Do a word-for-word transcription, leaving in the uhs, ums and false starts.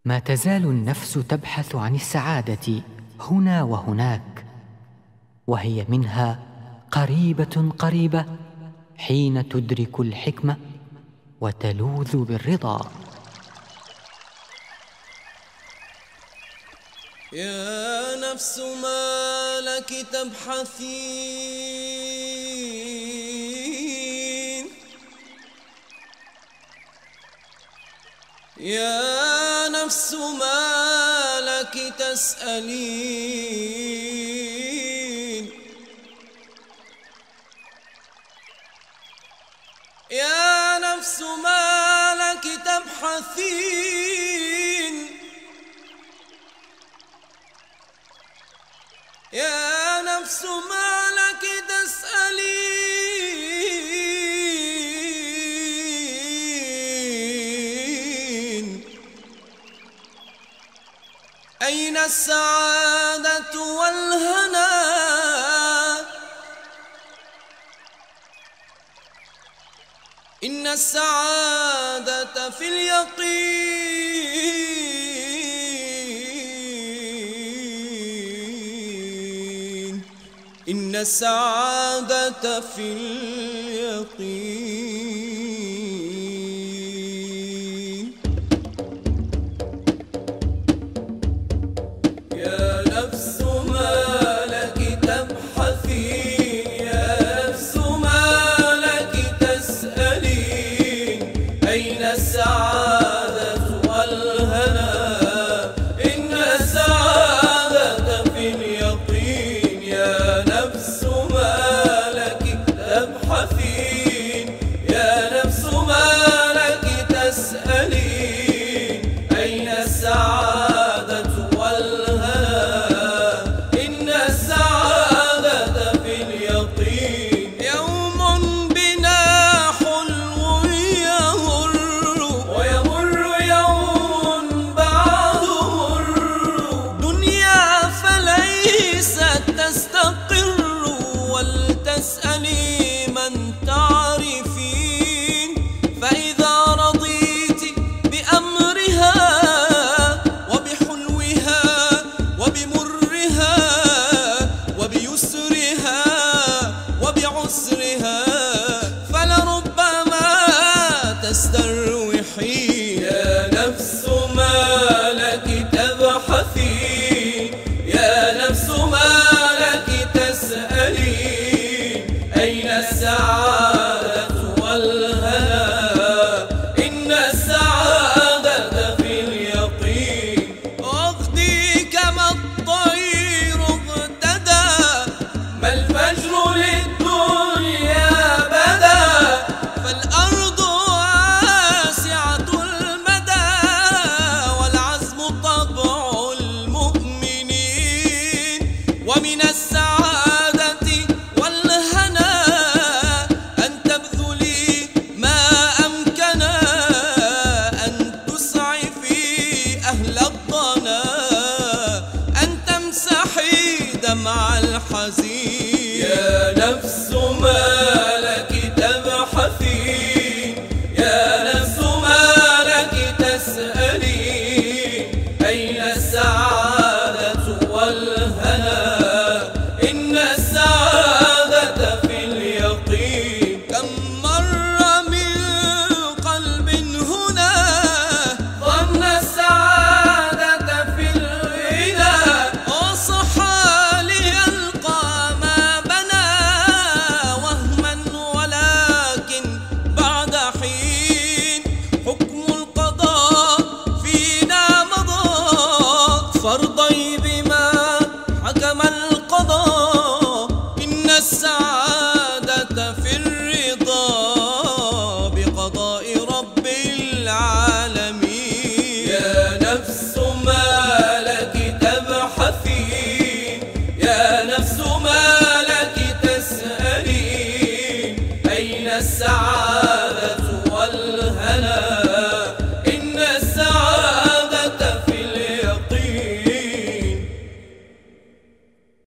ما تزال النفس تبحث عن السعادة هنا وهناك، وهي منها قريبة قريبة حين تدرك الحكمة وتلوذ بالرضا. يا نفس ما لك تبحثين، يا نفس ما لك تسألين، يا نفس ما لك تبحثين، يا نفس ما لك تسألين. أين السعادة والهنا؟ إن السعادة في اليقين، إن السعادة في اليقين. يا نفس ما لك تبحثين، يا نفس ما لك تسألين. أين السعادة والهنا؟